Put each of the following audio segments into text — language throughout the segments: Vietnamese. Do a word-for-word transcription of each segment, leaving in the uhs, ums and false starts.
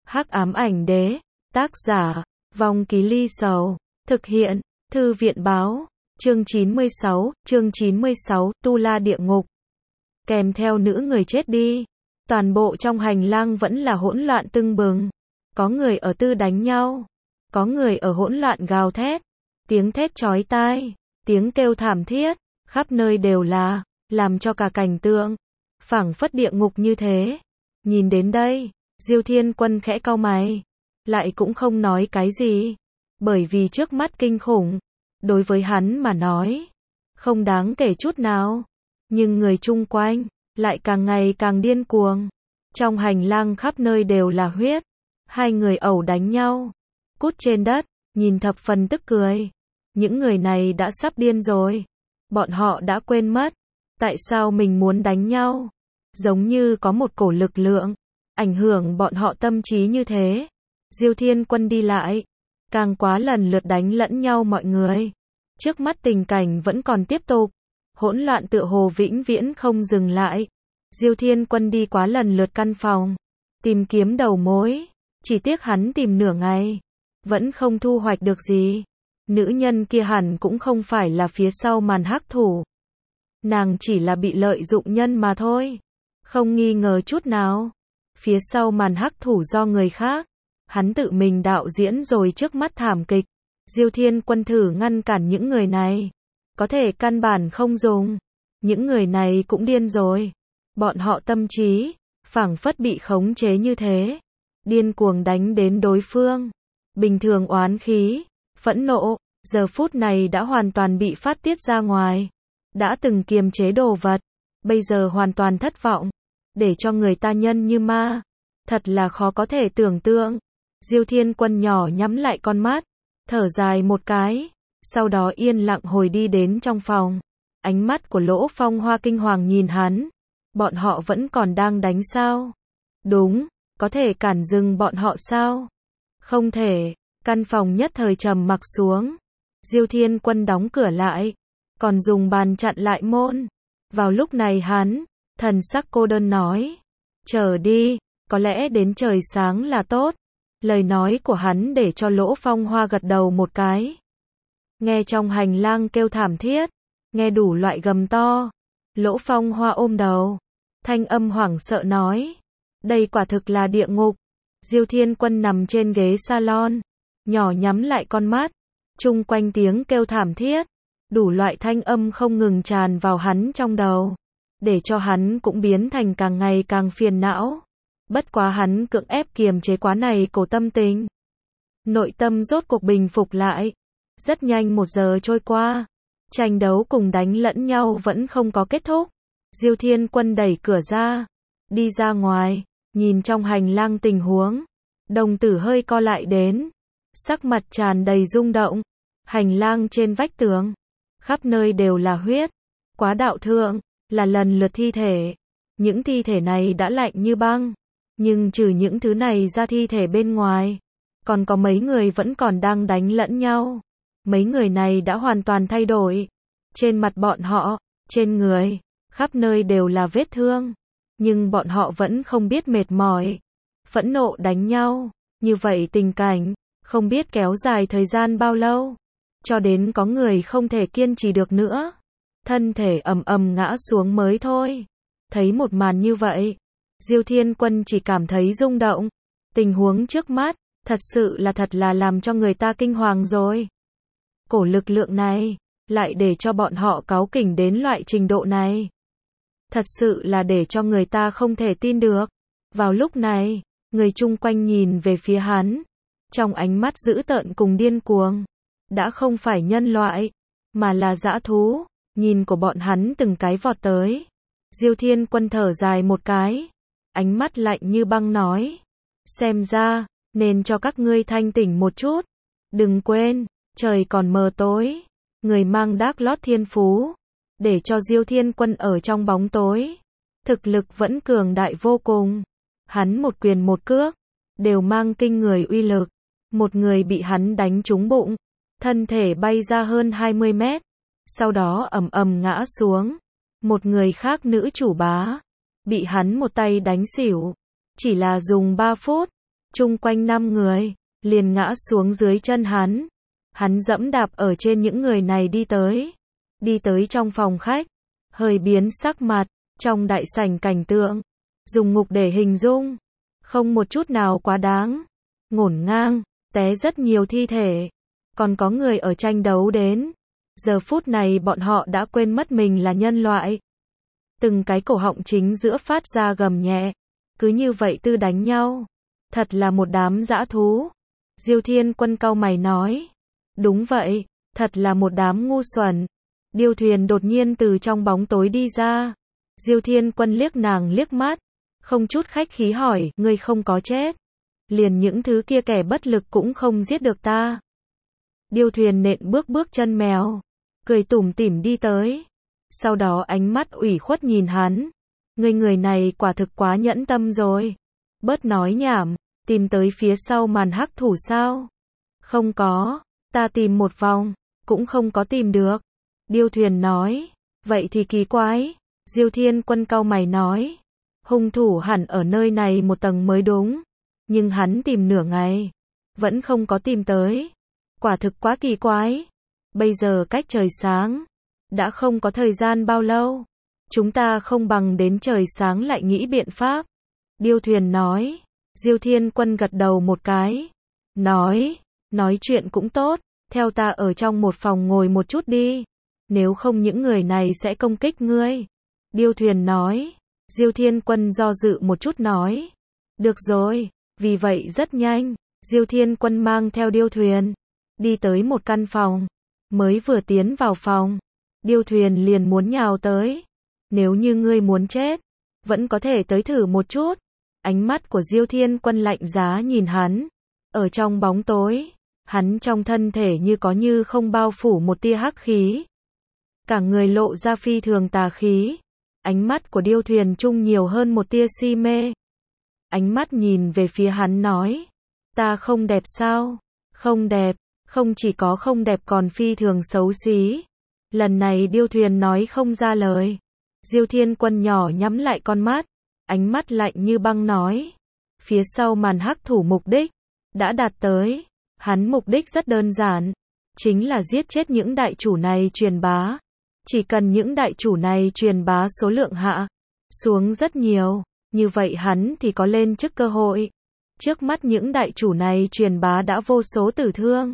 Hắc ám ảnh đế, tác giả, Vong Ký Ly Sầu, thực hiện, Thư viện báo, chương chín mươi sáu, chương chín mươi sáu, Tu La Địa Ngục. Kèm theo nữ người chết đi, toàn bộ trong hành lang vẫn là hỗn loạn tưng bừng. Có người ở tư đánh nhau, có người ở hỗn loạn gào thét, tiếng thét chói tai, tiếng kêu thảm thiết, khắp nơi đều là, làm cho cả cảnh tượng phảng phất địa ngục như thế. Nhìn đến đây, Diêu Thiên Quân khẽ cau mày, lại cũng không nói cái gì, bởi vì trước mắt kinh khủng, đối với hắn mà nói, không đáng kể chút nào, nhưng người chung quanh lại càng ngày càng điên cuồng. Trong hành lang khắp nơi đều là huyết, hai người ẩu đánh nhau, cút trên đất, nhìn thập phần tức cười. Những người này đã sắp điên rồi, bọn họ đã quên mất tại sao mình muốn đánh nhau, giống như có một cổ lực lượng ảnh hưởng bọn họ tâm trí như thế. Diêu Thiên Quân đi lại, càng quá lần lượt đánh lẫn nhau mọi người. Trước mắt tình cảnh vẫn còn tiếp tục, hỗn loạn tựa hồ vĩnh viễn không dừng lại. Diêu Thiên Quân đi quá lần lượt căn phòng, tìm kiếm đầu mối, chỉ tiếc hắn tìm nửa ngày, vẫn không thu hoạch được gì. Nữ nhân kia hẳn cũng không phải là phía sau màn hắc thủ, nàng chỉ là bị lợi dụng nhân mà thôi, không nghi ngờ chút nào. Phía sau màn hắc thủ do người khác, hắn tự mình đạo diễn rồi trước mắt thảm kịch. Diêu Thiên Quân thử ngăn cản những người này, có thể căn bản không dùng. Những người này cũng điên rồi, bọn họ tâm trí phảng phất bị khống chế như thế, điên cuồng đánh đến đối phương. Bình thường oán khí, phẫn nộ, giờ phút này đã hoàn toàn bị phát tiết ra ngoài. Đã từng kiềm chế đồ vật, bây giờ hoàn toàn thất vọng, để cho người ta nhân như ma, thật là khó có thể tưởng tượng. Diêu Thiên Quân nhỏ nhắm lại con mắt, thở dài một cái, sau đó yên lặng hồi đi đến trong phòng. Ánh mắt của Lỗ Phong Hoa kinh hoàng nhìn hắn, bọn họ vẫn còn đang đánh sao? Đúng, có thể cản dừng bọn họ sao? Không thể. Căn phòng nhất thời trầm mặc xuống. Diêu Thiên Quân đóng cửa lại, còn dùng bàn chặn lại môn. Vào lúc này hắn, thần sắc cô đơn nói, chờ đi, có lẽ đến trời sáng là tốt. Lời nói của hắn để cho Lỗ Phong Hoa gật đầu một cái. Nghe trong hành lang kêu thảm thiết, nghe đủ loại gầm to, Lỗ Phong Hoa ôm đầu, thanh âm hoảng sợ nói, đây quả thực là địa ngục. Diêu Thiên Quân nằm trên ghế salon, nhỏ nhắm lại con mắt, chung quanh tiếng kêu thảm thiết, đủ loại thanh âm không ngừng tràn vào hắn trong đầu, để cho hắn cũng biến thành càng ngày càng phiền não. Bất quá hắn cưỡng ép kiềm chế quá này cổ tâm tình, nội tâm rốt cuộc bình phục lại. Rất nhanh một giờ trôi qua, tranh đấu cùng đánh lẫn nhau vẫn không có kết thúc. Diêu Thiên Quân đẩy cửa ra, đi ra ngoài, nhìn trong hành lang tình huống, đồng tử hơi co lại đến, sắc mặt tràn đầy rung động. Hành lang trên vách tường, khắp nơi đều là huyết, quá đạo thượng, là lần lượt thi thể. Những thi thể này đã lạnh như băng, nhưng trừ những thứ này ra thi thể bên ngoài, còn có mấy người vẫn còn đang đánh lẫn nhau. Mấy người này đã hoàn toàn thay đổi. Trên mặt bọn họ, trên người, khắp nơi đều là vết thương, nhưng bọn họ vẫn không biết mệt mỏi, phẫn nộ đánh nhau. Như vậy tình cảnh, không biết kéo dài thời gian bao lâu, cho đến có người không thể kiên trì được nữa, thân thể ầm ầm ngã xuống mới thôi. Thấy một màn như vậy, Diêu Thiên Quân chỉ cảm thấy rung động. Tình huống trước mắt, thật sự là thật là làm cho người ta kinh hoàng rồi. Cổ lực lượng này, lại để cho bọn họ cáu kỉnh đến loại trình độ này. Thật sự là để cho người ta không thể tin được. Vào lúc này, người chung quanh nhìn về phía hắn, trong ánh mắt dữ tợn cùng điên cuồng, đã không phải nhân loại, mà là dã thú. Nhìn của bọn hắn từng cái vọt tới. Diêu Thiên Quân thở dài một cái, ánh mắt lạnh như băng nói, xem ra, nên cho các ngươi thanh tỉnh một chút. Đừng quên, trời còn mờ tối, người mang đác lót thiên phú, để cho Diêu Thiên Quân ở trong bóng tối, thực lực vẫn cường đại vô cùng. Hắn một quyền một cước, đều mang kinh người uy lực. Một người bị hắn đánh trúng bụng, thân thể bay ra hơn hai mươi mét, sau đó ầm ầm ngã xuống. Một người khác nữ chủ bá, bị hắn một tay đánh xỉu, chỉ là dùng ba phút, chung quanh năm người, liền ngã xuống dưới chân hắn. Hắn dẫm đạp ở trên những người này đi tới. Đi tới trong phòng khách, hơi biến sắc mặt, trong đại sảnh cảnh tượng, dùng ngục để hình dung, không một chút nào quá đáng, ngổn ngang, té rất nhiều thi thể, còn có người ở tranh đấu đến. Giờ phút này bọn họ đã quên mất mình là nhân loại. Từng cái cổ họng chính giữa phát ra gầm nhẹ, cứ như vậy tư đánh nhau, thật là một đám dã thú. Diêu Thiên Quân cau mày nói, đúng vậy, thật là một đám ngu xuẩn. Điêu Thuyền đột nhiên từ trong bóng tối đi ra. Diêu Thiên Quân liếc nàng liếc mắt, không chút khách khí hỏi, ngươi không có chết, liền những thứ kia kẻ bất lực cũng không giết được ta. Điêu Thuyền nện bước bước chân mèo, cười tủm tỉm đi tới. Sau đó ánh mắt ủy khuất nhìn hắn, ngươi người này quả thực quá nhẫn tâm rồi. Bớt nói nhảm, tìm tới phía sau màn hắc thủ sao? Không có, ta tìm một vòng, cũng không có tìm được. Điêu Thuyền nói, vậy thì kỳ quái. Diêu Thiên Quân cau mày nói, hung thủ hẳn ở nơi này một tầng mới đúng, nhưng hắn tìm nửa ngày, vẫn không có tìm tới. Quả thực quá kỳ quái. Bây giờ cách trời sáng, đã không có thời gian bao lâu, chúng ta không bằng đến trời sáng lại nghĩ biện pháp. Điêu Thuyền nói. Diêu Thiên Quân gật đầu một cái, nói, nói chuyện cũng tốt, theo ta ở trong một phòng ngồi một chút đi, nếu không những người này sẽ công kích ngươi. Điêu Thuyền nói. Diêu Thiên Quân do dự một chút nói, được rồi. Vì vậy rất nhanh, Diêu Thiên Quân mang theo Điêu Thuyền, đi tới một căn phòng. Mới vừa tiến vào phòng, Điêu Thuyền liền muốn nhào tới. Nếu như ngươi muốn chết, vẫn có thể tới thử một chút. Ánh mắt của Diêu Thiên Quân lạnh giá nhìn hắn. Ở trong bóng tối, hắn trong thân thể như có như không bao phủ một tia hắc khí. Cả người lộ ra phi thường tà khí. Ánh mắt của Điêu Thuyền trung nhiều hơn một tia si mê. Ánh mắt nhìn về phía hắn nói, ta không đẹp sao? Không đẹp, không chỉ có không đẹp còn phi thường xấu xí. Lần này Điêu Thuyền nói không ra lời. Diêu Thiên Quân nhỏ nhắm lại con mắt, ánh mắt lạnh như băng nói, phía sau màn hắc thủ mục đích đã đạt tới. Hắn mục đích rất đơn giản, chính là giết chết những đại chủ này truyền bá. Chỉ cần những đại chủ này truyền bá số lượng hạ xuống rất nhiều, như vậy hắn thì có lên chức cơ hội. Trước mắt những đại chủ này truyền bá đã vô số tử thương,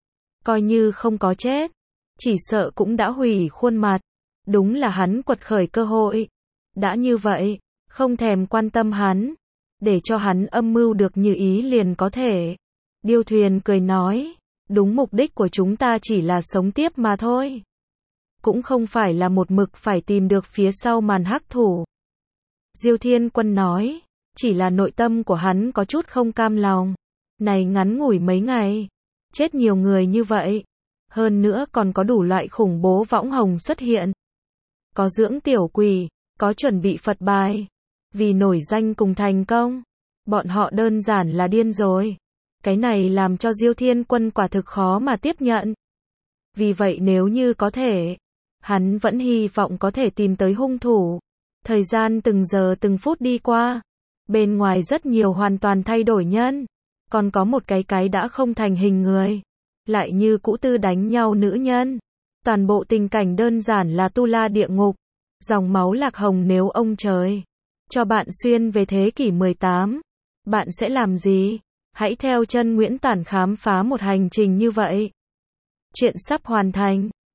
coi như không có chết, chỉ sợ cũng đã hủy khuôn mặt. Đúng là hắn quật khởi cơ hội. Đã như vậy, không thèm quan tâm hắn, để cho hắn âm mưu được như ý liền có thể. Điêu Thuyền cười nói, đúng, mục đích của chúng ta chỉ là sống tiếp mà thôi, cũng không phải là một mực phải tìm được phía sau màn hắc thủ. Diêu Thiên Quân nói, chỉ là nội tâm của hắn có chút không cam lòng. Này ngắn ngủi mấy ngày, chết nhiều người như vậy, hơn nữa còn có đủ loại khủng bố võng hồng xuất hiện. Có dưỡng tiểu quỷ, có chuẩn bị Phật bài, vì nổi danh cùng thành công. Bọn họ đơn giản là điên rồi. Cái này làm cho Diêu Thiên Quân quả thực khó mà tiếp nhận. Vì vậy nếu như có thể, hắn vẫn hy vọng có thể tìm tới hung thủ. Thời gian từng giờ từng phút đi qua, bên ngoài rất nhiều hoàn toàn thay đổi nhân, còn có một cái cái đã không thành hình người, lại như cũ tư đánh nhau nữ nhân. Toàn bộ tình cảnh đơn giản là tu la địa ngục, dòng máu lạc hồng. Nếu ông trời cho bạn xuyên về thế kỷ mười tám, bạn sẽ làm gì? Hãy theo chân Nguyễn Tản khám phá một hành trình như vậy. Chuyện sắp hoàn thành.